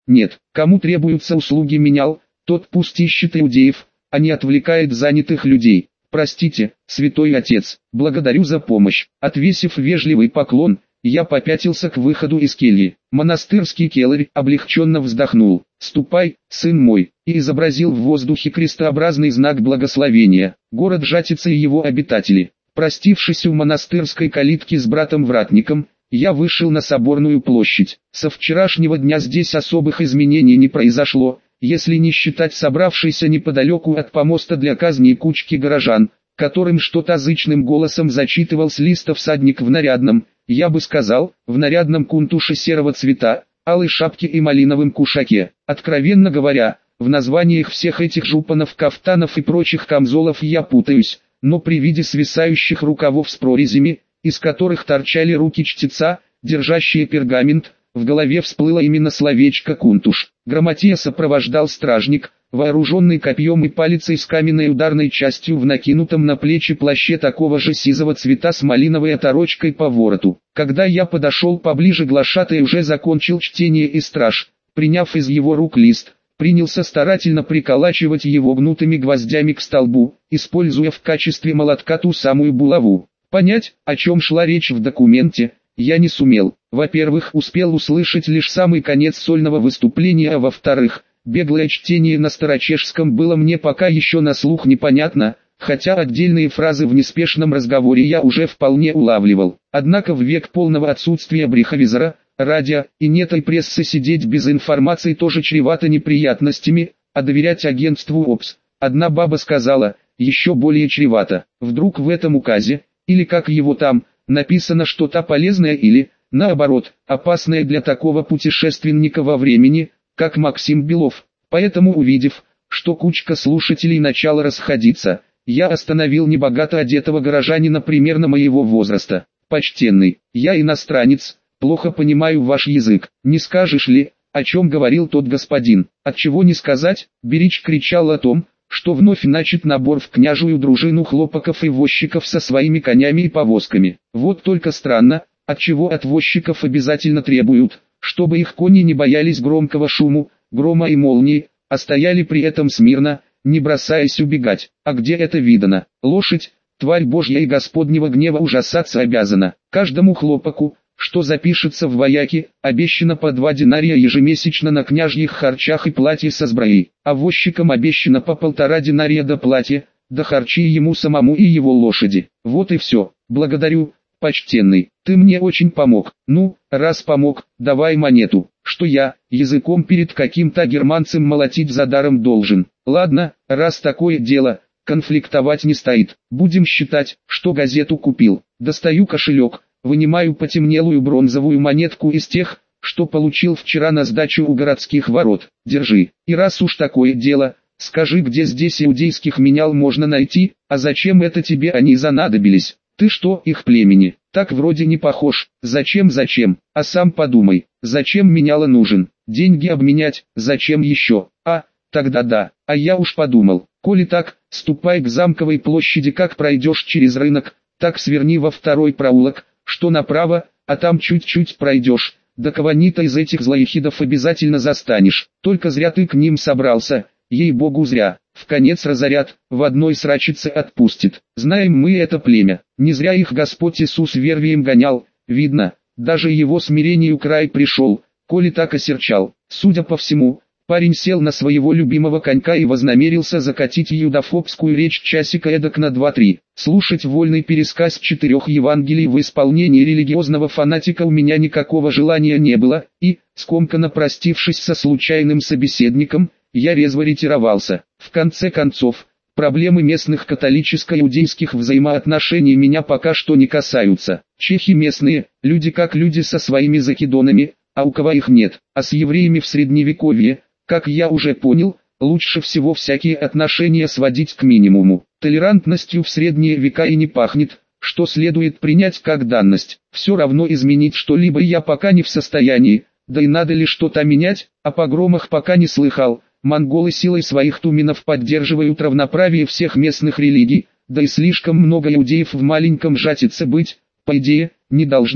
Нет, кому требуются услуги менял, тот пусть ищет иудеев, а не отвлекает занятых людей. Простите, святой отец, благодарю за помощь. Отвесив вежливый поклон, я попятился к выходу из кельи. Монастырский келарь облегченно вздохнул. «Ступай, сын мой», и изобразил в воздухе крестообразный знак благословения. Город Жатица и его обитатели. Простившись у монастырской калитки с братом-вратником, я вышел на Соборную площадь. Со вчерашнего дня здесь особых изменений не произошло, если не считать собравшейся неподалеку от помоста для казни кучки горожан, которым что-то зычным голосом зачитывал с листа всадник в нарядном, я бы сказал, в нарядном кунтуше серого цвета, алой шапке и малиновом кушаке. Откровенно говоря, в названиях всех этих жупанов, кафтанов и прочих камзолов я путаюсь, но при виде свисающих рукавов с прорезями, из которых торчали руки чтеца, держащие пергамент, в голове всплыло именно словечко «кунтуш». Грамотея сопровождал стражник, вооруженный копьем и палицей с каменной ударной частью в накинутом на плечи плаще такого же сизого цвета с малиновой оторочкой по вороту. Когда я подошел поближе, глашатай уже закончил чтение, и страж, приняв из его рук лист, принялся старательно приколачивать его гнутыми гвоздями к столбу, используя в качестве молотка ту самую булаву. Понять, о чем шла речь в документе, я не сумел. Во-первых, успел услышать лишь самый конец сольного выступления, а во-вторых, беглое чтение на старочешском было мне пока еще на слух непонятно, хотя отдельные фразы в неспешном разговоре я уже вполне улавливал. Однако в век полного отсутствия бреховизора, радио и нетой прессы сидеть без информации тоже чревато неприятностями, а доверять агентству ОПС, одна баба сказала, еще более чревато. Вдруг в этом указе, или как его там, написано что-то полезное или, наоборот, опасное для такого путешественника во времени, как Максим Белов. Поэтому, увидев, что кучка слушателей начала расходиться, я остановил небогато одетого горожанина примерно моего возраста. «Почтенный, я иностранец, плохо понимаю ваш язык, не скажешь ли, о чем говорил тот господин?» «Отчего не сказать?» Берич кричал о том, что вновь начат набор в княжую дружину хлопаков и возчиков со своими конями и повозками. Вот только странно, отчего от возчиков обязательно требуют, чтобы их кони не боялись громкого шуму, грома и молнии, а стояли при этом смирно, не бросаясь убегать. А где это видано? Лошадь, тварь Божья и Господнего гнева, ужасаться обязана. Каждому хлопаку, что запишется в вояки, обещано по 2 динария ежемесячно на княжьих харчах и платье со сброей, а возчикам обещано по 1,5 динария до платья, до харчи ему самому и его лошади. Вот и все. Благодарю, почтенный, ты мне очень помог. Ну, раз помог, давай монету, что я, языком перед каким-то германцем молотить за даром должен. Ладно, раз такое дело, конфликтовать не стоит. Будем считать, что газету купил. Достаю кошелек, вынимаю потемнелую бронзовую монетку из тех, что получил вчера на сдачу у городских ворот. Держи. И раз уж такое дело, скажи, где здесь иудейских менял можно найти, а зачем это тебе они занадобились? Ты что, их племени? Так вроде не похож. Зачем? А сам подумай, зачем меняло нужен? Деньги обменять, зачем еще? А, тогда да. А я уж подумал, коли так, ступай к Замковой площади, как пройдешь через рынок, так сверни во второй проулок, что направо, а там чуть-чуть пройдешь, да кого-нибудь из этих злоехидов обязательно застанешь. Только зря ты к ним собрался, ей-богу зря. В конец разорят, в одной срачице отпустит. Знаем мы это племя, не зря их Господь Иисус вервием гонял, видно, даже его смирению край пришел, коли так осерчал. Судя по всему, парень сел на своего любимого конька и вознамерился закатить юдофобскую речь часика эдак на 2-3. Слушать вольный пересказ 4 Евангелий в исполнении религиозного фанатика у меня никакого желания не было, и, скомканно простившись со случайным собеседником, я резво ретировался. В конце концов, проблемы местных католическо-иудейских взаимоотношений меня пока что не касаются. Чехи местные, люди как люди со своими закидонами, а у кого их нет. А с евреями в средневековье, как я уже понял, лучше всего всякие отношения сводить к минимуму. Толерантностью в средние века и не пахнет, что следует принять как данность. Все равно изменить что-либо я пока не в состоянии, да и надо ли что-то менять, о погромах пока не слыхал. Монголы силой своих туменов поддерживают равноправие всех местных религий, да и слишком много иудеев в маленьком Жатице быть, по идее, не должно.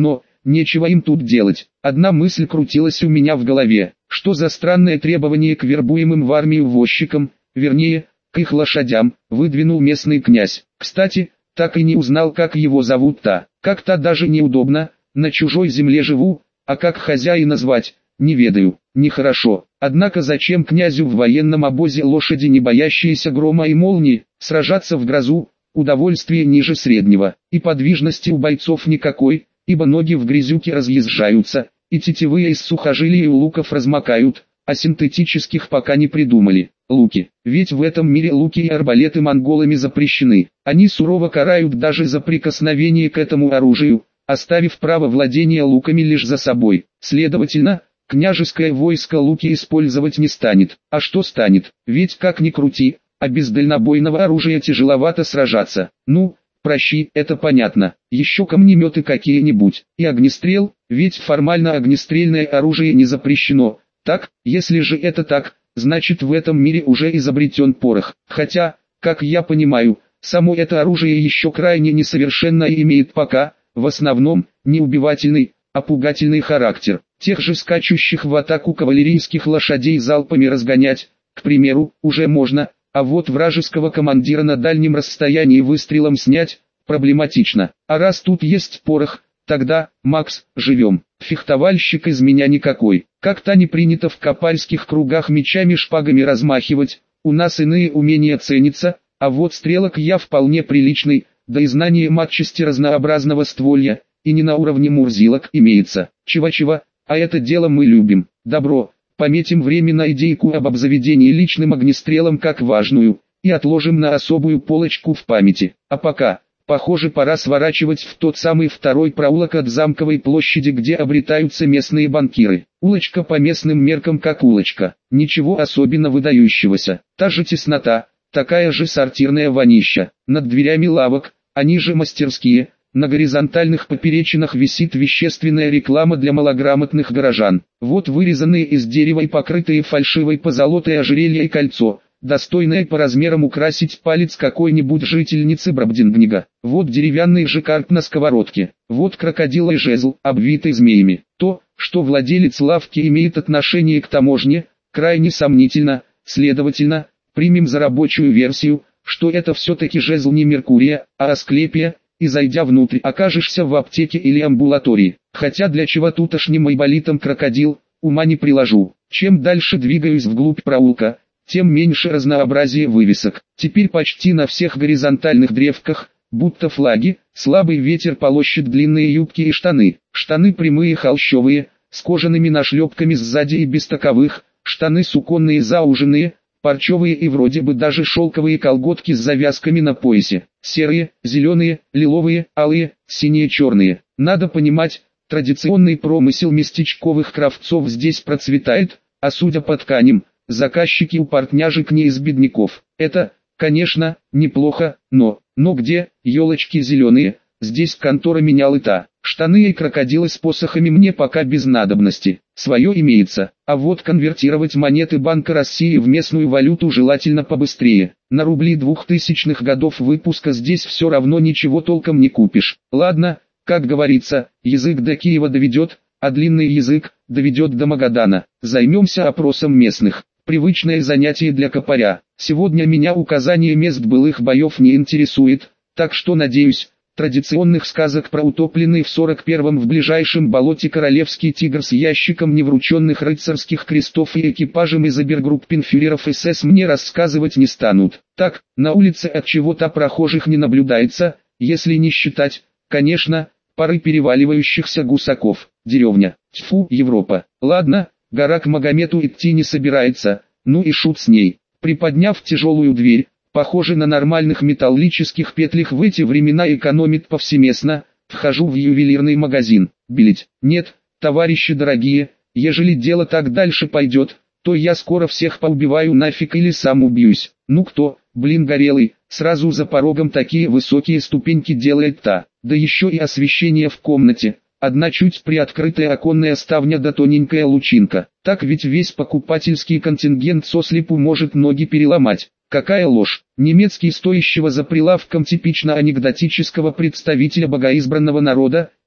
нечего им тут делать. Одна мысль крутилась у меня в голове, что за странное требование к вербуемым в армию возчикам, вернее, к их лошадям, выдвинул местный князь. Кстати, так и не узнал, как его зовут-то. Как-то даже неудобно, на чужой земле живу, а как хозяина звать, не ведаю. Нехорошо. Однако зачем князю в военном обозе лошади, не боящиеся грома и молнии, сражаться в грозу, удовольствие ниже среднего, и подвижности у бойцов никакой, ибо ноги в грязюке разъезжаются, и тетивы из сухожилий у луков размокают, а синтетических пока не придумали. Луки. Ведь в этом мире луки и арбалеты монголами запрещены. Они сурово карают даже за прикосновение к этому оружию, оставив право владения луками лишь за собой. Следовательно, княжеское войско луки использовать не станет. А что станет? Ведь как ни крути, а без дальнобойного оружия тяжеловато сражаться. Ну, прощи, это понятно. Еще камнеметы какие-нибудь. И огнестрел, ведь формально огнестрельное оружие не запрещено. Так, если же это так, значит в этом мире уже изобретен порох. Хотя, как я понимаю, само это оружие еще крайне несовершенно и имеет пока, в основном, не убивательный, а пугательный характер. Тех же скачущих в атаку кавалерийских лошадей залпами разгонять, к примеру, уже можно, а вот вражеского командира на дальнем расстоянии выстрелом снять, проблематично. А раз тут есть порох, тогда, Макс, живем. Фехтовальщик из меня никакой. Как-то не принято в копальских кругах мечами-шпагами размахивать, у нас иные умения ценятся, а вот стрелок я вполне приличный, да и знание матчасти разнообразного стволья, и не на уровне мурзилок имеется. Чего-чего, а это дело мы любим. Добро, пометим временно идейку об обзаведении личным огнестрелом как важную, и отложим на особую полочку в памяти. А пока, похоже, пора сворачивать в тот самый второй проулок от Замковой площади, где обретаются местные банкиры. Улочка по местным меркам как улочка, ничего особенно выдающегося. Та же теснота, такая же сортирная вонища. Над дверями лавок, они же мастерские. На горизонтальных поперечинах висит вещественная реклама для малограмотных горожан. Вот вырезанные из дерева и покрытые фальшивой позолотой ожерелье и кольцо, достойное по размерам украсить палец какой-нибудь жительницы Брабдингнига. Вот деревянный жаккард на сковородке. Вот крокодилый жезл, обвитый змеями. То, что владелец лавки имеет отношение к таможне, крайне сомнительно. Следовательно, примем за рабочую версию, что это все-таки жезл не Меркурия, а Асклепия, и зайдя внутрь, окажешься в аптеке или амбулатории. Хотя для чего тутошним айболитом крокодил, ума не приложу. Чем дальше двигаюсь вглубь проулка, тем меньше разнообразие вывесок. Теперь почти на всех горизонтальных древках, будто флаги, слабый ветер полощет длинные юбки и штаны. Штаны прямые холщовые, с кожаными нашлепками сзади и без таковых, штаны суконные зауженные, парчевые и вроде бы даже шелковые колготки с завязками на поясе. Серые, зеленые, лиловые, алые, синие, черные. Надо понимать, традиционный промысел местечковых кравцов здесь процветает, а судя по тканям, заказчики у портняжек не из бедняков. Это, конечно, неплохо, но где, елочки зеленые, здесь контора менял-то. Штаны и крокодилы с посохами мне пока без надобности. Свое имеется, а вот конвертировать монеты Банка России в местную валюту желательно побыстрее. На рубли 2000-х годов выпуска здесь все равно ничего толком не купишь. Ладно, как говорится, язык до Киева доведет, а длинный язык доведет до Магадана. Займемся опросом местных. Привычное занятие для копаря. Сегодня меня указание мест былых боев не интересует, так что надеюсь, традиционных сказок про утопленный в 41-м в ближайшем болоте королевский тигр с ящиком неврученных рыцарских крестов и экипажем из обергруппенфюреров СС мне рассказывать не станут. Так, на улице от чего-то прохожих не наблюдается, если не считать, конечно, пары переваливающихся гусаков. Деревня. Тьфу, Европа. Ладно, гора к Магомету идти не собирается, ну и шут с ней. Приподняв тяжелую дверь, похоже на нормальных металлических петлях в эти времена экономит повсеместно, вхожу в ювелирный магазин. Билить? Нет, товарищи дорогие, ежели дело так дальше пойдет, то я скоро всех поубиваю нафиг или сам убьюсь. Ну кто, блин горелый, сразу за порогом такие высокие ступеньки делает-то, да еще и освещение в комнате. Одна чуть приоткрытая оконная ставня да тоненькая лучинка. Так ведь весь покупательский контингент сослепу может ноги переломать. Какая ложь! Немецкий стоящего за прилавком типично анекдотического представителя богоизбранного народа,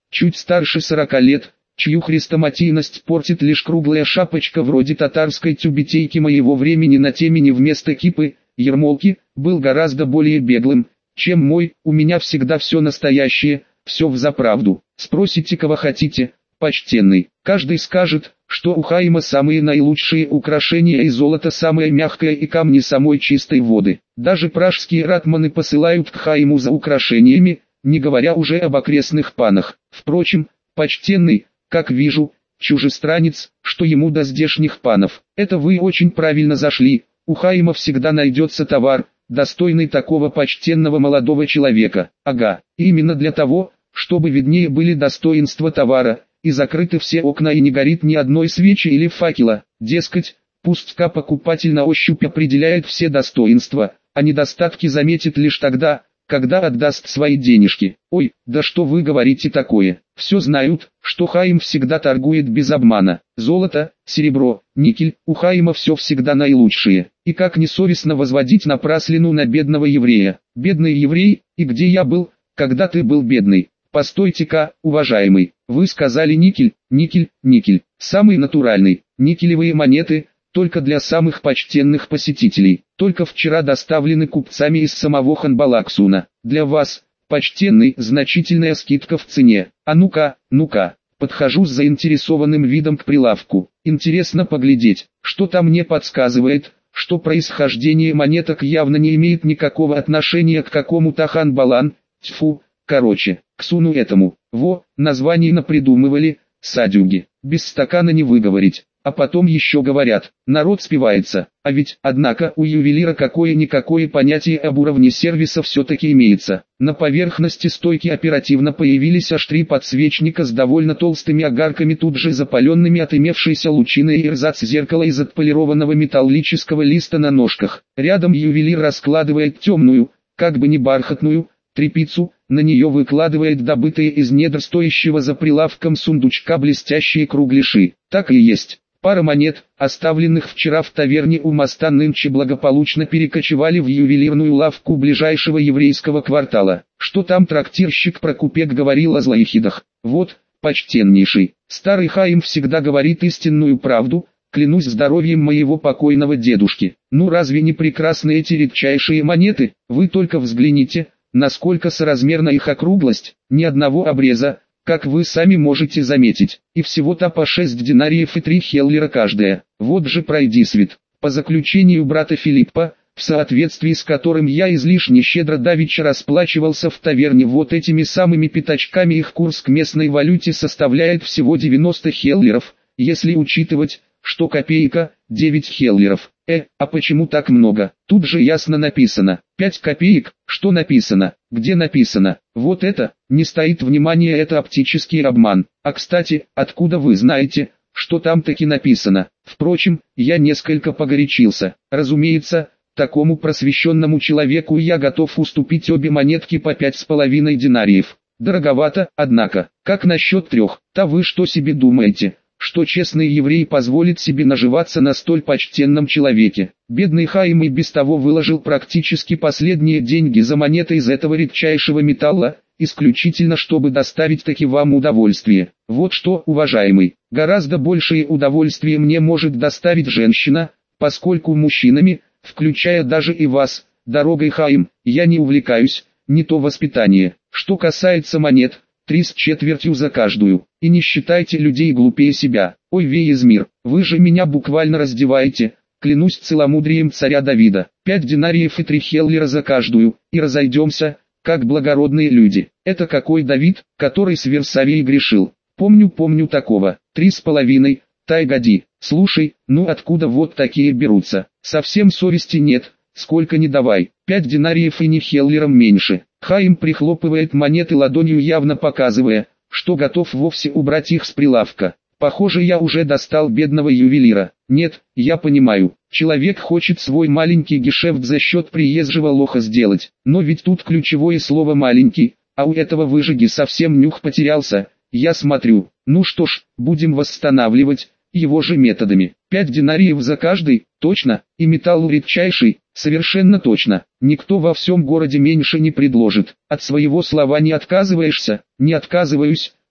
чуть старше 40 лет, чью хрестоматийность портит лишь круглая шапочка вроде татарской тюбетейки моего времени на темени вместо кипы, ермолки, был гораздо более беглым, чем мой. У меня всегда все настоящее, все взаправду. Спросите кого хотите, почтенный, каждый скажет, что у Хаима самые наилучшие украшения и золото самое мягкое и камни самой чистой воды. Даже пражские ратманы посылают к Хаиму за украшениями, не говоря уже об окрестных панах. Впрочем, почтенный, как вижу, чужестранец, что ему до здешних панов. Это вы очень правильно зашли, у Хаима всегда найдется товар, достойный такого почтенного молодого человека. Ага, именно для того, чтобы виднее были достоинства товара, и закрыты все окна и не горит ни одной свечи или факела, дескать, пустка покупатель на ощупь определяет все достоинства, а недостатки заметит лишь тогда, когда отдаст свои денежки. Ой, да что вы говорите такое? Все знают, что Хаим всегда торгует без обмана. Золото, серебро, никель, у Хаима все всегда наилучшее. И как несовестно возводить напраслину на бедного еврея. Бедный еврей, и где я был, когда ты был бедный? Постойте-ка, уважаемый, вы сказали никель, никель, никель, самый натуральный, никелевые монеты, только для самых почтенных посетителей, только вчера доставлены купцами из самого Ханбалаксуна. Для вас, почтенный, значительная скидка в цене. А ну-ка, ну-ка, подхожу с заинтересованным видом к прилавку. Интересно поглядеть, что-то мне подсказывает, что происхождение монеток явно не имеет никакого отношения к какому-то Ханбалан, тьфу. Короче, к суну этому, название напридумывали, садюги, без стакана не выговорить, а потом еще говорят, народ спивается, а ведь, однако, у ювелира какое-никакое понятие об уровне сервиса все-таки имеется. На поверхности стойки оперативно появились аж 3 подсвечника с довольно толстыми огарками, тут же запаленными от имевшейся лучины, и эрзац зеркала из отполированного металлического листа на ножках. Рядом ювелир раскладывает темную, как бы не бархатную, тряпицу, на нее выкладывает добытые из недр стоящего за прилавком сундучка блестящие кругляши. Так и есть. Пара монет, оставленных вчера в таверне у моста, нынче благополучно перекочевали в ювелирную лавку ближайшего еврейского квартала. Что там трактирщик Прокупек говорил о злоехидах? Вот, почтеннейший, старый Хаим всегда говорит истинную правду, клянусь здоровьем моего покойного дедушки. Ну разве не прекрасны эти редчайшие монеты? Вы только взгляните, насколько соразмерна их округлость, ни одного обреза, как вы сами можете заметить, и всего-то по 6 динариев и 3 хеллера каждая. Вот же пройдисвет. По заключению брата Филиппа, в соответствии с которым я излишне щедро давеча расплачивался в таверне вот этими самыми пятачками, их курс к местной валюте составляет всего 90 хеллеров, если учитывать, что копейка – 9 хеллеров. А почему так много? Тут же ясно написано. 5 копеек, что написано? Где написано? Вот это, не стоит внимания, это оптический обман. А кстати, откуда вы знаете, что там таки написано? Впрочем, я несколько погорячился. Разумеется, такому просвещенному человеку я готов уступить обе монетки по 5,5 динариев. Дороговато, однако. Как насчет 3? Да вы что себе думаете? Что честный еврей позволит себе наживаться на столь почтенном человеке? Бедный Хаим и без того выложил практически последние деньги за монеты из этого редчайшего металла, исключительно чтобы доставить таки вам удовольствие. Вот что, уважаемый, гораздо большее удовольствие мне может доставить женщина, поскольку мужчинами, включая даже и вас, дорогой Хаим, я не увлекаюсь, не то воспитание. Что касается монет, 3,25 за каждую. И не считайте людей глупее себя. Ой, Веизмир, вы же меня буквально раздеваете, клянусь целомудрием царя Давида. 5 динариев и 3 хеллера за каждую, и разойдемся, как благородные люди. Это какой Давид, который с Версавией грешил? Помню такого. 3,5, тайгади. Слушай, ну откуда вот такие берутся? Совсем совести нет, сколько ни давай. 5 динариев и не хеллером меньше. Хаим прихлопывает монеты ладонью, явно показывая, что готов вовсе убрать их с прилавка. Похоже, я уже достал бедного ювелира. Нет, я понимаю, человек хочет свой маленький гешефт за счет приезжего лоха сделать. Но ведь тут ключевое слово «маленький», а у этого выжиги совсем нюх потерялся. Я смотрю, ну что ж, будем восстанавливать его же методами. 5 динариев за каждый, точно, и металл редчайший, совершенно точно. Никто во всем городе меньше не предложит. От своего слова не отказываешься? Не отказываюсь,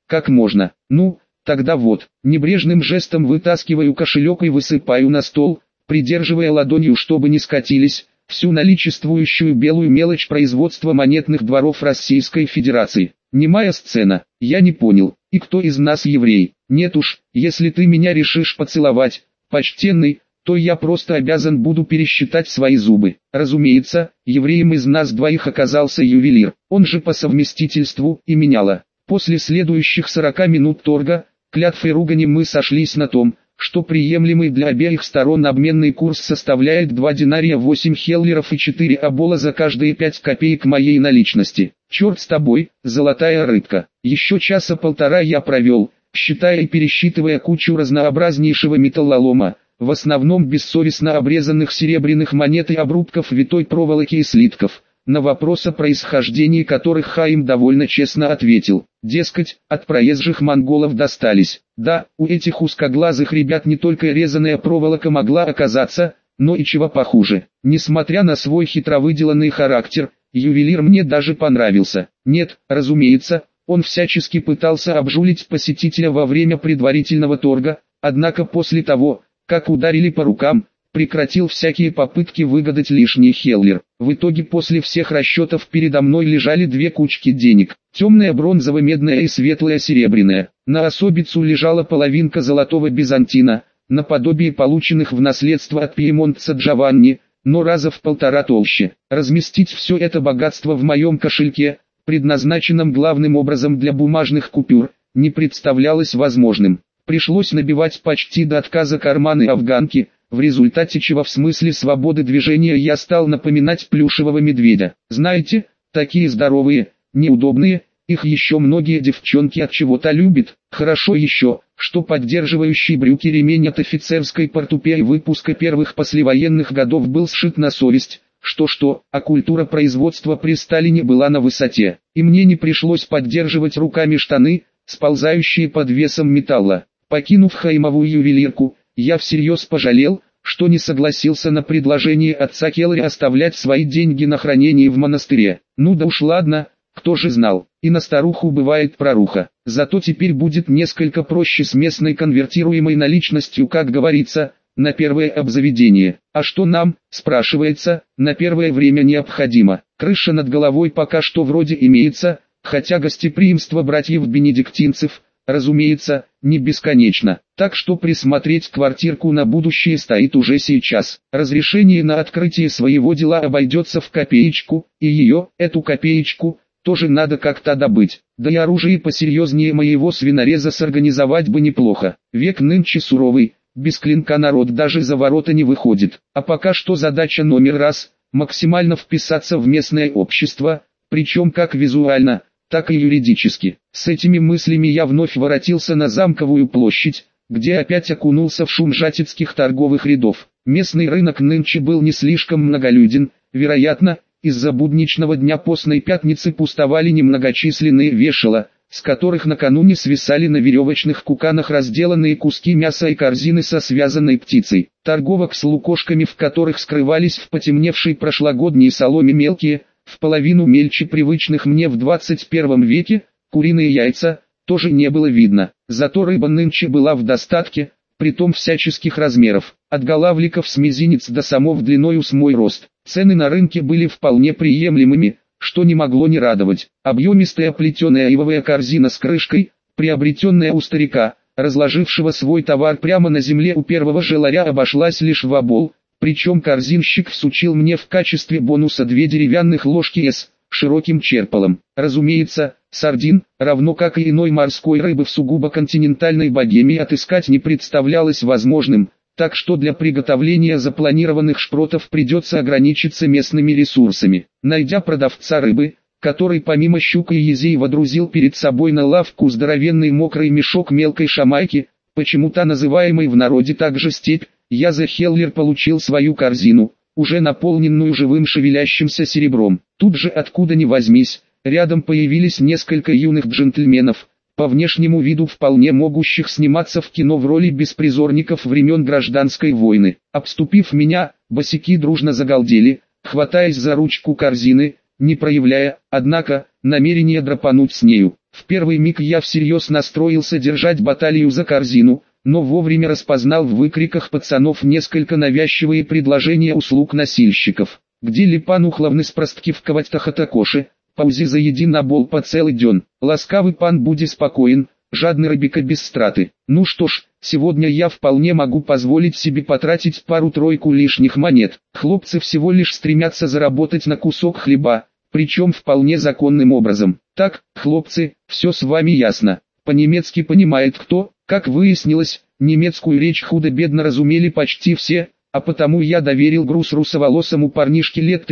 как можно. Ну, тогда вот, небрежным жестом вытаскиваю кошелек и высыпаю на стол, придерживая ладонью, чтобы не скатились, всю наличествующую белую мелочь производства монетных дворов Российской Федерации. Немая сцена. Я не понял, и кто из нас еврей? Нет уж, если ты меня решишь поцеловать, почтенный, то я просто обязан буду пересчитать свои зубы. Разумеется, евреем из нас двоих оказался ювелир, он же по совместительству и меняла. После следующих 40 минут торга, клятв и ругани мы сошлись на том, что приемлемый для обеих сторон обменный курс составляет 2 динария 8 хеллеров и 4 обола за каждые 5 копеек моей наличности. Черт с тобой, золотая рыбка. Еще часа полтора я провел, считая и пересчитывая кучу разнообразнейшего металлолома, в основном бессовестно обрезанных серебряных монет и обрубков витой проволоки и слитков, на вопрос о происхождении которых Хаим довольно честно ответил. Дескать, от проезжих монголов достались. Да, у этих узкоглазых ребят не только резаная проволока могла оказаться, но и чего похуже. Несмотря на свой хитровыделанный характер, ювелир мне даже понравился. Нет, разумеется, он всячески пытался обжулить посетителя во время предварительного торга, однако после того, как ударили по рукам, прекратил всякие попытки выгадать лишний хеллер. В итоге после всех расчетов передо мной лежали две кучки денег, темная бронзово-медная и светлая серебряная. На особицу лежала половинка золотого бизантина, наподобие полученных в наследство от пьемонтца Джованни, но раза в полтора толще. Разместить все это богатство в моем кошельке, предназначенном главным образом для бумажных купюр, не представлялось возможным. Пришлось набивать почти до отказа карманы афганки, в результате чего в смысле свободы движения я стал напоминать плюшевого медведя. Знаете, такие здоровые, неудобные, их еще многие девчонки от чего-то любят. Хорошо еще, что поддерживающий брюки ремень от офицерской портупеи выпуска первых послевоенных годов был сшит на совесть. Что-что, а культура производства при Сталине была на высоте, и мне не пришлось поддерживать руками штаны, сползающие под весом металла. Покинув Хаймовую ювелирку, я всерьез пожалел, что не согласился на предложение отца Келлери оставлять свои деньги на хранении в монастыре. Ну да уж ладно, кто же знал, и на старуху бывает проруха. Зато теперь будет несколько проще с местной конвертируемой наличностью, как говорится, на первое обзаведение. А что нам, спрашивается, на первое время необходимо? Крыша над головой пока что вроде имеется, хотя гостеприимство братьев-бенедиктинцев, разумеется, не бесконечно, так что присмотреть квартирку на будущее стоит уже сейчас. Разрешение на открытие своего дела обойдется в копеечку, и ее, эту копеечку, тоже надо как-то добыть. Да и оружие посерьезнее моего свинореза сорганизовать бы неплохо. Век нынче суровый, без клинка народ даже за ворота не выходит. А пока что задача номер раз – максимально вписаться в местное общество, причем как визуально, так и юридически. С этими мыслями я вновь воротился на Замковую площадь, где опять окунулся в шум жатецких торговых рядов. Местный рынок нынче был не слишком многолюден, вероятно, из-за будничного дня постной пятницы пустовали немногочисленные вешала, с которых накануне свисали на веревочных куканах разделанные куски мяса и корзины со связанной птицей. Торговок с лукошками, в которых скрывались в потемневшей прошлогодней соломе мелкие, в половину мельче привычных мне в 21 веке, куриные яйца, тоже не было видно. Зато рыба нынче была в достатке, притом всяческих размеров, от голавликов с мизинец до самов длиною с мой рост. Цены на рынке были вполне приемлемыми, что не могло не радовать. Объемистая плетеная ивовая корзина с крышкой, приобретенная у старика, разложившего свой товар прямо на земле у первого же ларя, обошлась лишь в обол, причем корзинщик всучил мне в качестве бонуса 2 деревянных ложки с широким черпалом. Разумеется, сардин, равно как и иной морской рыбы в сугубо континентальной Богемии, отыскать не представлялось возможным, так что для приготовления запланированных шпротов придется ограничиться местными ресурсами. Найдя продавца рыбы, который помимо щука и езей водрузил перед собой на лавку здоровенный мокрый мешок мелкой шамайки, почему-то называемый в народе также степь, я за хеллер получил свою корзину, уже наполненную живым шевелящимся серебром. Тут же откуда ни возьмись, рядом появились несколько юных джентльменов, по внешнему виду вполне могущих сниматься в кино в роли беспризорников времен гражданской войны. Обступив меня, босяки дружно загалдели, хватаясь за ручку корзины, не проявляя, однако, намерения драпануть с нею. В первый миг я всерьез настроился держать баталию за корзину, но вовремя распознал в выкриках пацанов несколько навязчивые предложения услуг носильщиков. Где ли пан ухлавны спросткивковать тахатакоши, паузи заеди на бол по целый день. Ласкавый пан буди спокоен, жадный рыбика без страты. Ну что ж, сегодня я вполне могу позволить себе потратить пару-тройку лишних монет. Хлопцы всего лишь стремятся заработать на кусок хлеба, причем вполне законным образом. Так, хлопцы, все с вами ясно. По-немецки понимает кто, как выяснилось, немецкую речь худо-бедно разумели почти все, а потому я доверил груз русоволосому парнишке лет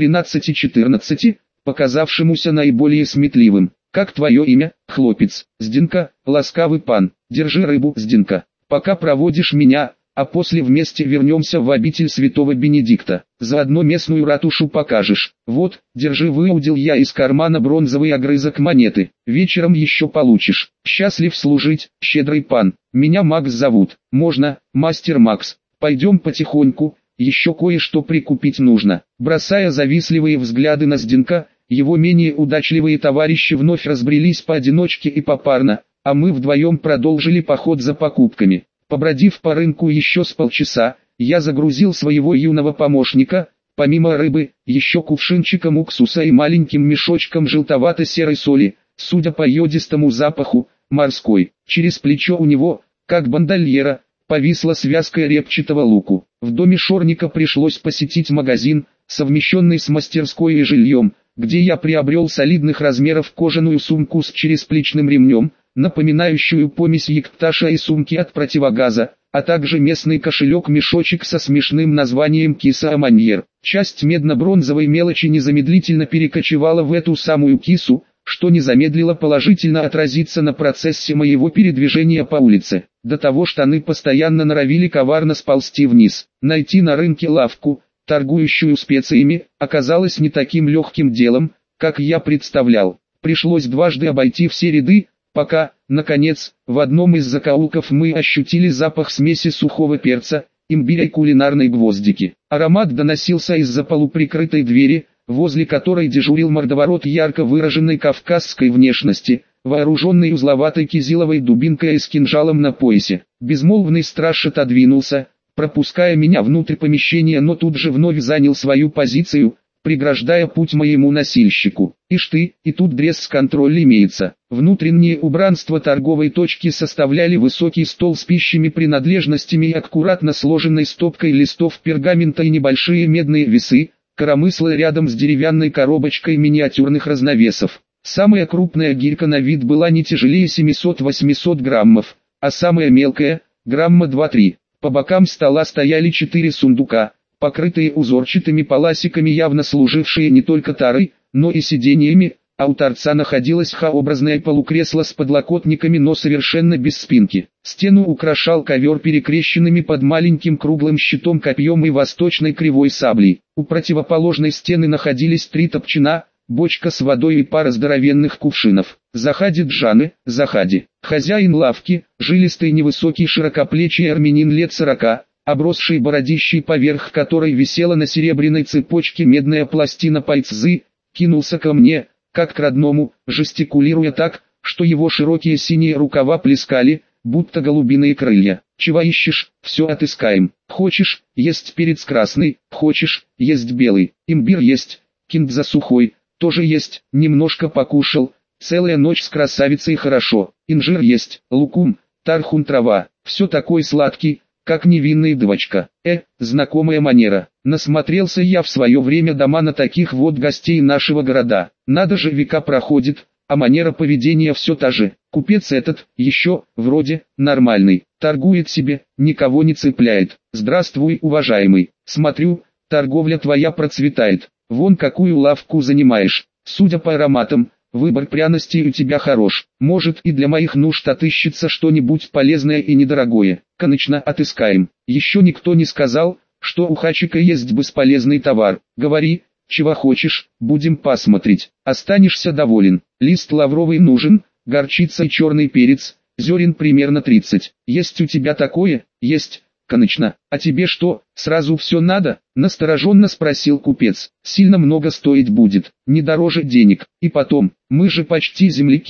13-14, показавшемуся наиболее сметливым. «Как твое имя, хлопец?» «Зденка, ласкавый пан, держи рыбу, Зденка. Пока проводишь меня, а после вместе вернемся в обитель святого Бенедикта. Заодно местную ратушу покажешь. Вот, держи», выудил я из кармана бронзовый огрызок монеты. «Вечером еще получишь. Счастлив служить, щедрый пан. Меня Макс зовут. Можно, мастер Макс. Пойдем потихоньку, еще кое-что прикупить нужно». Бросая завистливые взгляды на Зденка, его менее удачливые товарищи вновь разбрелись поодиночке и попарно, а мы вдвоем продолжили поход за покупками. Побродив по рынку еще с полчаса, я загрузил своего юного помощника, помимо рыбы, еще кувшинчиком уксуса и маленьким мешочком желтовато-серой соли, судя по йодистому запаху, морской. Через плечо у него, как бандольера, повисла связка репчатого луку. В доме Шорника пришлось посетить магазин, совмещенный с мастерской и жильем, где я приобрел солидных размеров кожаную сумку с чересплечным ремнем, напоминающую помесь якташа и сумки от противогаза, а также местный кошелек-мешочек со смешным названием «Киса Аманьер». Часть медно-бронзовой мелочи незамедлительно перекочевала в эту самую кису, что не замедлило положительно отразиться на процессе моего передвижения по улице. До того штаны постоянно норовили коварно сползти вниз. Найти на рынке лавку, торгующую специями, оказалось не таким легким делом, как я представлял. Пришлось дважды обойти все ряды, пока, наконец, в одном из закоулков мы ощутили запах смеси сухого перца, имбиря и кулинарной гвоздики. Аромат доносился из-за полуприкрытой двери, возле которой дежурил мордоворот ярко выраженной кавказской внешности, вооруженный узловатой кизиловой дубинкой и с кинжалом на поясе. Безмолвный страж отодвинулся, пропуская меня внутрь помещения, но тут же вновь занял свою позицию, преграждая путь моему носильщику. «Ишь ты, и тут дресс-контроль имеется». Внутреннее убранство торговой точки составляли высокий стол с пищими принадлежностями и аккуратно сложенной стопкой листов пергамента и небольшие медные весы, коромыслы рядом с деревянной коробочкой миниатюрных разновесов. Самая крупная гирька на вид была не тяжелее 700-800 граммов, а самая мелкая – грамма 2-3. По бокам стола стояли 4 сундука, покрытые узорчатыми полосиками, явно служившие не только тарой, но и сиденьями, а у торца находилось Х-образное полукресло с подлокотниками, но совершенно без спинки. Стену украшал ковер перекрещенными под маленьким круглым щитом копьем и восточной кривой саблей. У противоположной стены находились 3 топчина, бочка с водой и пара здоровенных кувшинов. «Заходи, Джаны, заходи». Хозяин лавки, жилистый невысокий широкоплечий армянин лет 40, обросший бородищей, поверх которой висела на серебряной цепочке медная пластина пайцзы, кинулся ко мне, как к родному, жестикулируя так, что его широкие синие рукава плескали, будто голубиные крылья. «Чего ищешь? Все отыскаем. Хочешь, есть перец красный, хочешь, есть белый, имбирь есть, киндза сухой, тоже есть, немножко покушал, целая ночь с красавицей хорошо, инжир есть, лукум, тархун трава, все такой сладкий, как невинная девочка». Знакомая манера. Насмотрелся я в свое время дома на таких вот гостей нашего города. Надо же, века проходит, а манера поведения все та же. Купец этот, еще, вроде, нормальный, торгует себе, никого не цепляет. «Здравствуй, уважаемый, смотрю, торговля твоя процветает. Вон какую лавку занимаешь. Судя по ароматам, выбор пряностей у тебя хорош. Может, и для моих нужд отыщется что-нибудь полезное и недорогое. Конечно, отыскаем. Еще никто не сказал, что у Хачика есть бесполезный товар. Говори, чего хочешь, будем посмотреть. Останешься доволен. Лист лавровый нужен, горчица и черный перец, зерен примерно 30. Есть у тебя такое?» «Есть, конечно. А тебе что, сразу все надо?» — настороженно спросил купец. «Сильно много стоить будет, не дороже денег. И потом, мы же почти земляки,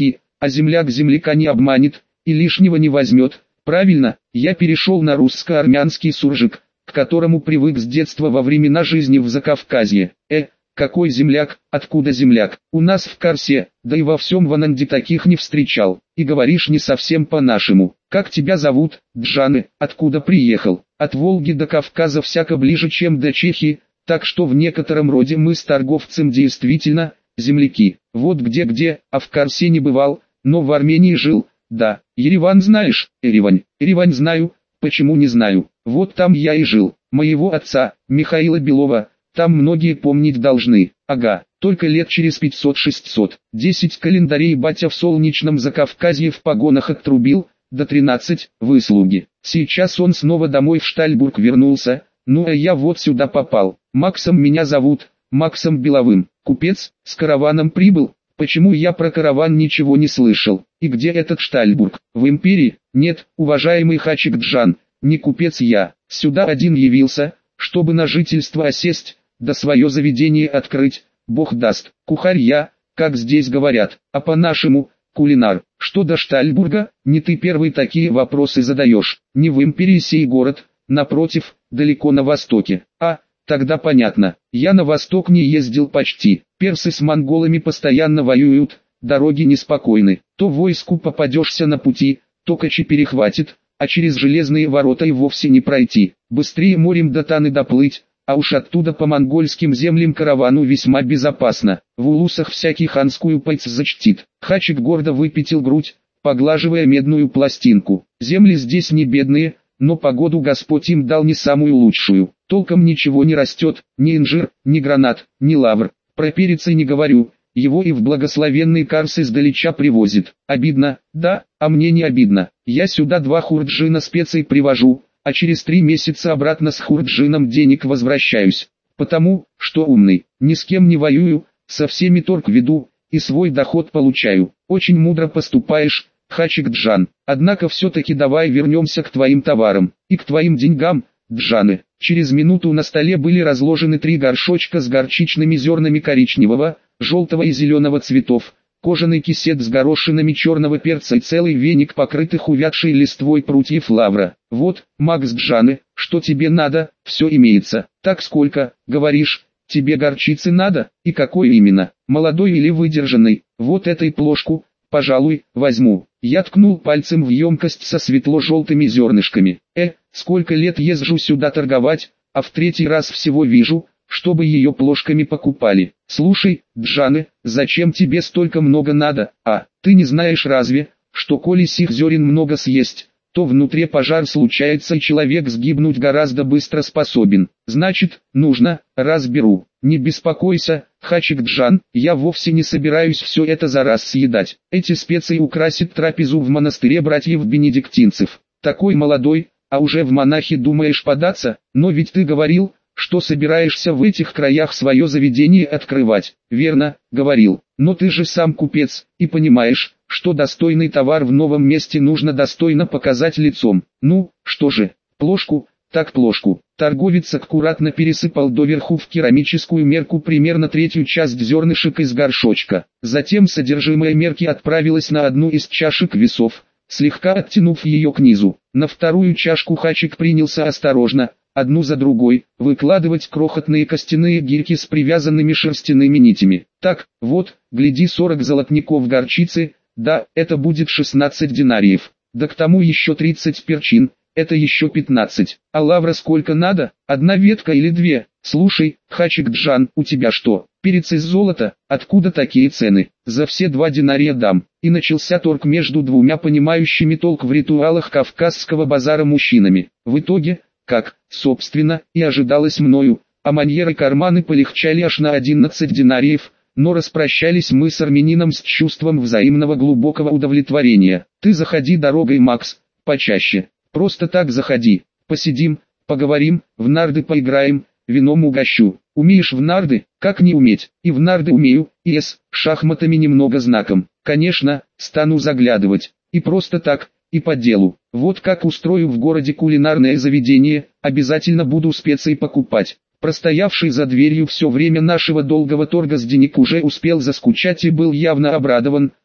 а земляк земляка не обманет и лишнего не возьмет. Правильно, я перешел на русско-армянский суржик, к которому привык с детства во времена жизни в Закавказье. Какой земляк, откуда земляк? У нас в Карсе, да и во всем Вананде таких не встречал. И говоришь не совсем по-нашему. Как тебя зовут, Джаны? Откуда приехал? От Волги до Кавказа всяко ближе, чем до Чехии, так что в некотором роде мы с торговцем действительно земляки. Вот где-где, а в Карсе не бывал, но в Армении жил. Да, Ереван знаешь? Еревань знаю. Почему не знаю? Вот там я и жил. Моего отца, Михаила Белова, там многие помнить должны. Ага, только лет через 500-600. 10 календарей батя в солнечном Закавказье в погонах отрубил, до 13 выслуги. Сейчас он снова домой в Штальбург вернулся, ну а я вот сюда попал. Максом меня зовут, Максом Беловым. Купец, с караваном прибыл. Почему я про караван ничего не слышал? И где этот Штальбург? В империи? Нет, уважаемый Хачик Джан, не купец я. Сюда один явился, чтобы на жительство осесть, да свое заведение открыть, Бог даст. Кухарь я, как здесь говорят, а по-нашему, кулинар. Что до Штальбурга, не ты первый такие вопросы задаешь. Не в империи сей город, напротив, далеко на востоке. Тогда понятно, я на восток не ездил почти. Персы с монголами постоянно воюют, дороги неспокойны. То войску попадешься на пути, то кочи перехватит, а через железные ворота и вовсе не пройти. Быстрее морем до Таны доплыть, а уж оттуда по монгольским землям каравану весьма безопасно. В улусах всякий ханскую пойц зачтит. Хачик гордо выпятил грудь, поглаживая медную пластинку. Земли здесь не бедные, но погоду Господь им дал не самую лучшую. Толком ничего не растет, ни инжир, ни гранат, ни лавр. Про перец и не говорю, его и в благословенный Карс издалеча привозит. Обидно, да, а мне не обидно. Я сюда 2 хурджина специй привожу, а через 3 месяца обратно с хурджином денег возвращаюсь. Потому, что умный, ни с кем не воюю, со всеми торг веду, и свой доход получаю. Очень мудро поступаешь, Хачик Джан. Однако все-таки давай вернемся к твоим товарам, и к твоим деньгам, Джаны. Через минуту на столе были разложены 3 горшочка с горчичными зернами коричневого, желтого и зеленого цветов, кожаный кисет с горошинами черного перца и целый веник покрытых увядшей листвой прутьев лавра. Вот, Макс Джаны, что тебе надо, все имеется. Так сколько, говоришь, тебе горчицы надо, и какой именно, молодой или выдержанный? Вот этой плошку, пожалуй, возьму. Я ткнул пальцем в емкость со светло-желтыми зернышками. Сколько лет езжу сюда торговать, а в 3-й раз всего вижу, чтобы ее плошками покупали. Слушай, Джаны, зачем тебе столько много надо? Ты не знаешь разве, что коли сих зерен много съесть, то внутри пожар случается и человек сгибнуть гораздо быстро способен. Значит, нужно, раз беру. Не беспокойся, Хачик Джан, я вовсе не собираюсь все это за раз съедать. Эти специи украсят трапезу в монастыре братьев-бенедиктинцев. Такой молодой, а уже в монахи думаешь податься? Но ведь ты говорил, что собираешься в этих краях свое заведение открывать. Верно, говорил. Но ты же сам купец, и понимаешь, что достойный товар в новом месте нужно достойно показать лицом. Ну, что же, плошку, так плошку. Торговец аккуратно пересыпал доверху в керамическую мерку примерно 1/3 часть зернышек из горшочка. Затем содержимое мерки отправилось на одну из чашек весов, слегка оттянув ее к низу. На 2-ю чашку Хачик принялся осторожно, одну за другой, выкладывать крохотные костяные гирьки с привязанными шерстяными нитями. Так, вот, гляди, 40 золотников горчицы, да, это будет 16 динариев. Да к тому еще 30 перчин, это еще 15. А лавра сколько надо? 1 ветка или 2? Слушай, Хачик Джан, у тебя что, перец из золота? Откуда такие цены? За все 2 динария дам. И начался торг между 2 понимающими толк в ритуалах кавказского базара мужчинами. В итоге, как, собственно, и ожидалось мною, а маньеры-карманы полегчали аж на 11 динариев, но распрощались мы с армянином с чувством взаимного глубокого удовлетворения. Ты заходи дорогой, Макс, почаще. Просто так заходи. Посидим, поговорим, в нарды поиграем, вином угощу. Умеешь в нарды? Как не уметь? И в нарды умею, и с шахматами немного знаком. Конечно, стану заглядывать. И просто так, и по делу. Вот как устрою в городе кулинарное заведение, обязательно буду специи покупать. Простоявший за дверью все время нашего долгого торга с денег уже успел заскучать и был явно обрадован,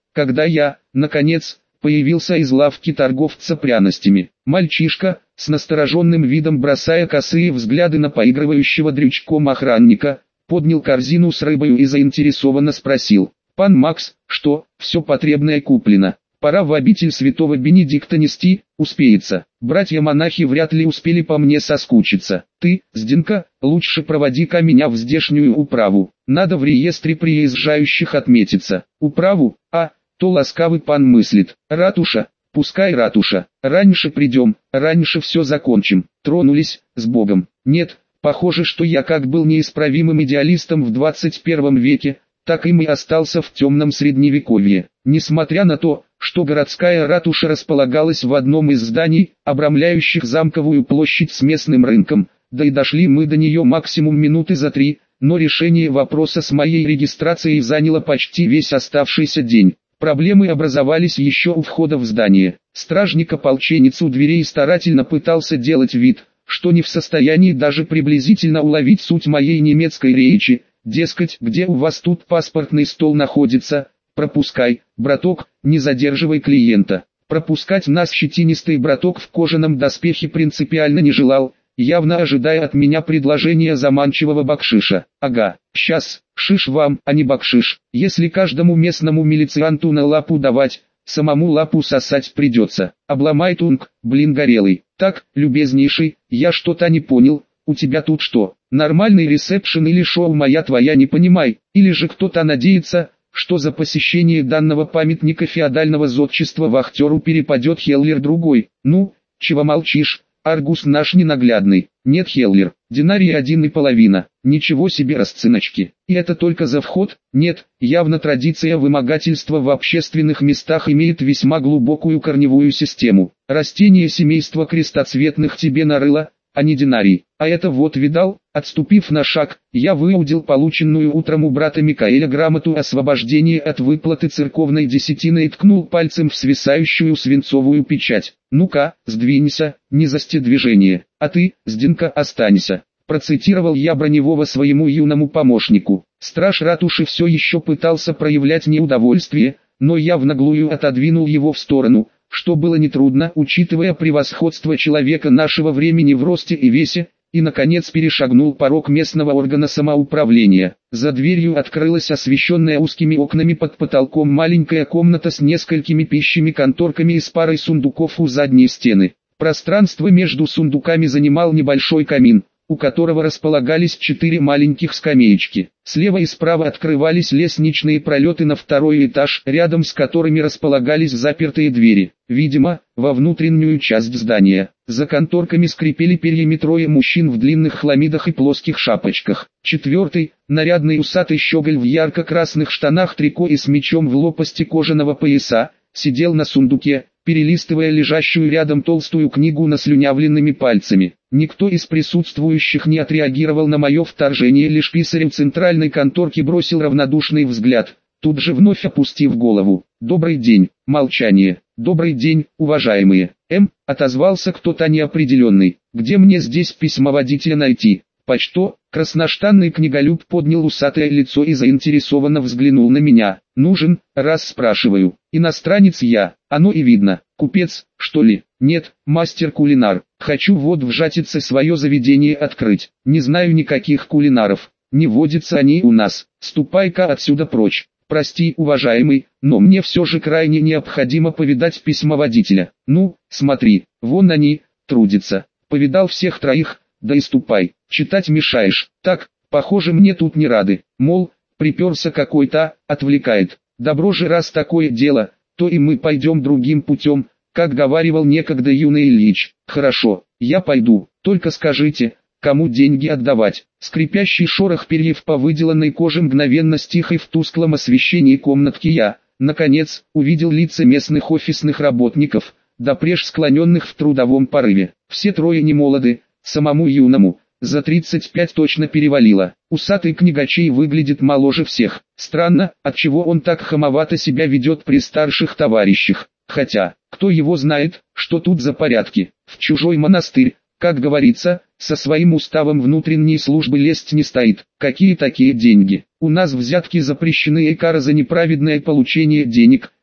когда я, наконец, появился из лавки торговца пряностями. Мальчишка, с настороженным видом бросая косые взгляды на поигрывающего дрючком охранника, поднял корзину с рыбой и заинтересованно спросил: «Пан Макс, что, все потребное куплено? Пора в обитель святого Бенедикта нести, успеется. Братья-монахи вряд ли успели по мне соскучиться. Ты, Зденка, лучше проводи-ка меня в здешнюю управу. Надо в реестре приезжающих отметиться». «Управу? А, то ласкавый пан мыслит. Ратуша, пускай ратуша. Раньше придем, раньше все закончим». Тронулись, с Богом. Нет, похоже, что я как был неисправимым идеалистом в 21 веке, так им и остался в темном средневековье. Несмотря на то, что городская ратуша располагалась в одном из зданий, обрамляющих замковую площадь с местным рынком, да и дошли мы до нее максимум минуты за 3, но решение вопроса с моей регистрацией заняло почти весь оставшийся день. Проблемы образовались еще у входа в здание. Стражник-ополченец у дверей старательно пытался делать вид, что не в состоянии даже приблизительно уловить суть моей немецкой речи. Дескать, где у вас тут паспортный стол находится? Пропускай, браток, не задерживай клиента. Пропускать нас щетинистый браток в кожаном доспехе принципиально не желал, явно ожидая от меня предложения заманчивого бакшиша. Ага, щас, шиш вам, а не бакшиш. Если каждому местному милицианту на лапу давать, самому лапу сосать придется. Обломай тунг, блин горелый. Так, любезнейший, я что-то не понял. У тебя тут что, нормальный ресепшн или шоу моя твоя не понимай, или же кто-то надеется, что за посещение данного памятника феодального зодчества вахтеру перепадет Хеллер другой. Ну, чего молчишь, Аргус наш ненаглядный. Нет, Хеллер, динарий 1,5, ничего себе расценочки. И это только за вход? Нет, явно традиция вымогательства в общественных местах имеет весьма глубокую корневую систему. Растение семейства крестоцветных тебе нарыло, а не динарий. А это вот видал? Отступив на шаг, я выудил полученную утром у брата Микаэля грамоту освобождения от выплаты церковной десятины и ткнул пальцем в свисающую свинцовую печать. «Ну-ка, сдвинься, не засти движение, а ты, Зденка, останься», процитировал я Броневого своему юному помощнику. Страж ратуши все еще пытался проявлять неудовольствие, но я в наглую отодвинул его в сторону, что было нетрудно, учитывая превосходство человека нашего времени в росте и весе, и наконец перешагнул порог местного органа самоуправления. За дверью открылась освещенная узкими окнами под потолком маленькая комната с несколькими пищими конторками и с парой сундуков у задней стены. Пространство между сундуками занимал небольшой камин, у которого располагались 4 маленьких скамеечки. Слева и справа открывались лестничные пролеты на второй этаж, рядом с которыми располагались запертые двери, видимо, во внутреннюю часть здания. За конторками скрипели перьями 3 мужчин в длинных хламидах и плоских шапочках. 4-й, нарядный усатый щеголь в ярко-красных штанах трико и с мечом в лопасти кожаного пояса, сидел на сундуке, перелистывая лежащую рядом толстую книгу наслюнявленными пальцами. Никто из присутствующих не отреагировал на мое вторжение, лишь писарь центральной конторки бросил равнодушный взгляд, тут же вновь опустив голову. «Добрый день». Молчание. «Добрый день, уважаемые». Отозвался кто-то неопределенный. «Где мне здесь письмоводителя найти?» «Почто?» Красноштанный книголюб поднял усатое лицо и заинтересованно взглянул на меня. «Нужен, раз спрашиваю. Иностранец я, оно и видно. Купец, что ли?» «Нет, мастер-кулинар. Хочу вот в Жатице свое заведение открыть. Не знаю никаких кулинаров. Не водятся они у нас. Ступай-ка отсюда прочь. Прости, уважаемый, но мне все же крайне необходимо повидать письмоводителя. Ну, смотри, вон они, трудятся. Повидал всех 3, да и ступай. Читать мешаешь. Так, похоже, мне тут не рады. Мол, приперся какой-то, отвлекает. Добро же, раз такое дело, то и мы пойдем другим путем, как говаривал некогда юный Ильич. Хорошо, я пойду, только скажите, кому деньги отдавать. Скрипящий шорох перьев по выделанной коже мгновенно стих, и в тусклом освещении комнатки я, наконец, увидел лица местных офисных работников, допреж склоненных в трудовом порыве. Все 3 немолоды, самому юному, за 35 точно перевалило. Усатый книгачей выглядит моложе всех. Странно, отчего он так хамовато себя ведет при старших товарищах. Хотя, кто его знает, что тут за порядки. В чужой монастырь, как говорится, со своим уставом внутренней службы лезть не стоит. Какие такие деньги? У нас взятки запрещены, и кара за неправедное получение денег,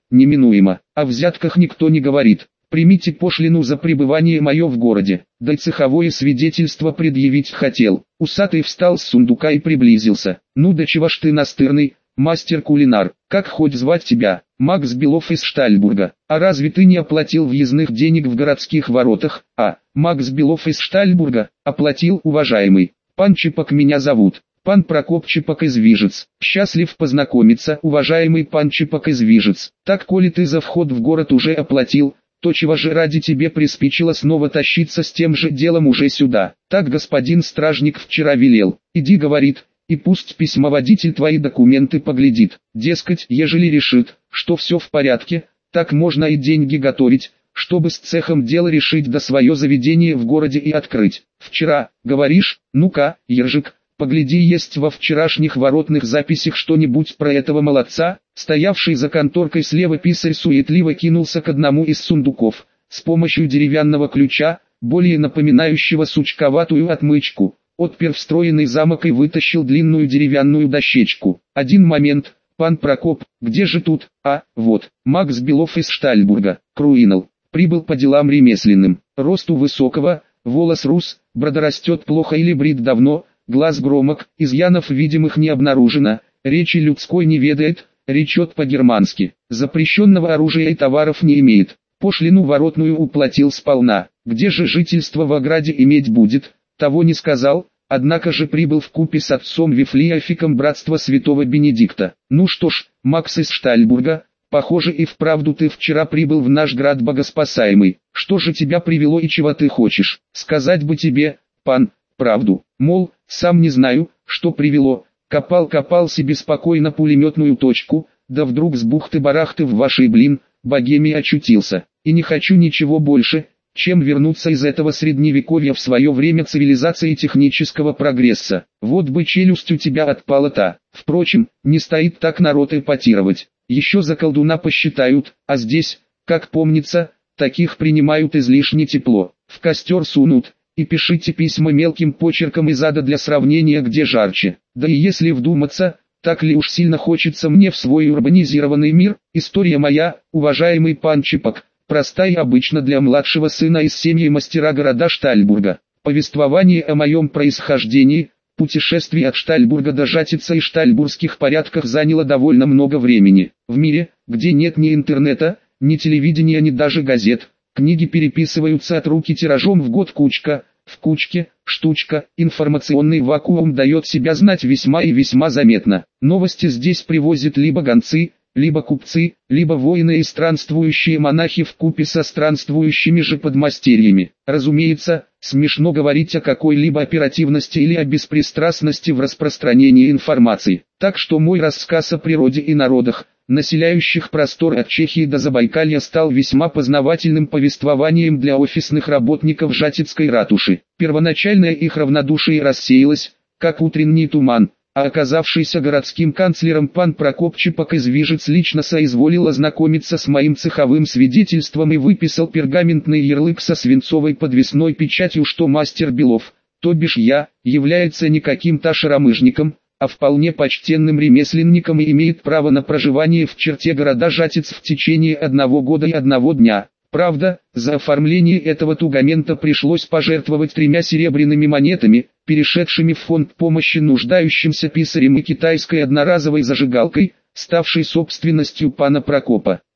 неминуемо. О взятках никто не говорит. Примите пошлину за пребывание мое в городе. Да и цеховое свидетельство предъявить хотел. Усатый встал с сундука и приблизился. Ну да чего ж ты настырный, мастер-кулинар, как хоть звать тебя? Макс Белов из Штальбурга. А разве ты не оплатил въездных денег в городских воротах? Макс Белов из Штальбурга, оплатил, уважаемый. Пан Чипок меня зовут. Пан Прокоп Чипок из Вижец. Счастлив познакомиться, уважаемый пан Чипок из Вижец. Так коли ты за вход в город уже оплатил, то чего же ради тебе приспичило снова тащиться с тем же делом уже сюда? Так господин стражник вчера велел. Иди, говорит, и пусть письмоводитель твои документы поглядит. Дескать, ежели решит, что все в порядке, так можно и деньги готовить, чтобы с цехом дело решить да свое заведение в городе и открыть. Вчера, говоришь, ну-ка, Ержик, погляди, есть во вчерашних воротных записях что-нибудь про этого молодца. Стоявший за конторкой слева писарь суетливо кинулся к одному из сундуков. С помощью деревянного ключа, более напоминающего сучковатую отмычку, отпер встроенный замок и вытащил длинную деревянную дощечку. Один момент, пан Прокоп, где же тут? Вот, Макс Белов из Штальбурга, Круинал, прибыл по делам ремесленным. Росту высокого, волос рус, борода растет плохо или брит давно, глаз громок, изъянов видимых не обнаружено, речи людской не ведает, речет по-германски, запрещенного оружия и товаров не имеет, пошлину воротную уплатил сполна. Где же жительство в ограде иметь будет, того не сказал, однако же прибыл вкупе с отцом Вифлеофиком братства святого Бенедикта. Ну что ж, Макс из Штальбурга, похоже и вправду ты вчера прибыл в наш град богоспасаемый. Что же тебя привело и чего ты хочешь? Сказать бы тебе, пан, правду, мол, сам не знаю, что привело. Копал себе спокойно пулеметную точку, да вдруг с бухты-барахты в вашей, богемии очутился. И не хочу ничего больше, чем вернуться из этого средневековья в свое время цивилизации и технического прогресса. Вот бы челюсть у тебя отпала-то. Впрочем, не стоит так народ эпатировать. Еще за колдуна посчитают, а здесь, как помнится, таких принимают излишне тепло. В костер сунут. И пишите письма мелким почерком из ада для сравнения, где жарче. Да и если вдуматься, так ли уж сильно хочется мне в свой урбанизированный мир? История моя, уважаемый пан Чипок, проста и обычна для младшего сына из семьи мастера города Штальбурга. Повествование о моем происхождении, путешествие от Штальбурга до Жатица и штальбургских порядках заняло довольно много времени. В мире, где нет ни интернета, ни телевидения, ни даже газет, книги переписываются от руки тиражом в год кучка, в кучке, штучка, информационный вакуум дает себя знать весьма и весьма заметно. Новости здесь привозят либо гонцы, либо купцы, либо воины и странствующие монахи вкупе со странствующими же подмастерьями. Разумеется, смешно говорить о какой-либо оперативности или о беспристрастности в распространении информации. Так что мой рассказ о природе и народах, населяющих простор от Чехии до Забайкалья, стал весьма познавательным повествованием для офисных работников Жатицкой ратуши. Первоначальное их равнодушие рассеялось, как утренний туман, а оказавшийся городским канцлером пан Прокоп Чипок из Вижец лично соизволил ознакомиться с моим цеховым свидетельством и выписал пергаментный ярлык со свинцовой подвесной печатью, что мастер Белов, то бишь я, является не каким-то шаромыжником, а вполне почтенным ремесленником и имеет право на проживание в черте города Жатиц в течение 1 года и 1 дня. Правда, за оформление этого тугамента пришлось пожертвовать 3 серебряными монетами, перешедшими в фонд помощи нуждающимся писарям, и китайской одноразовой зажигалкой, ставшей собственностью пана Прокопа.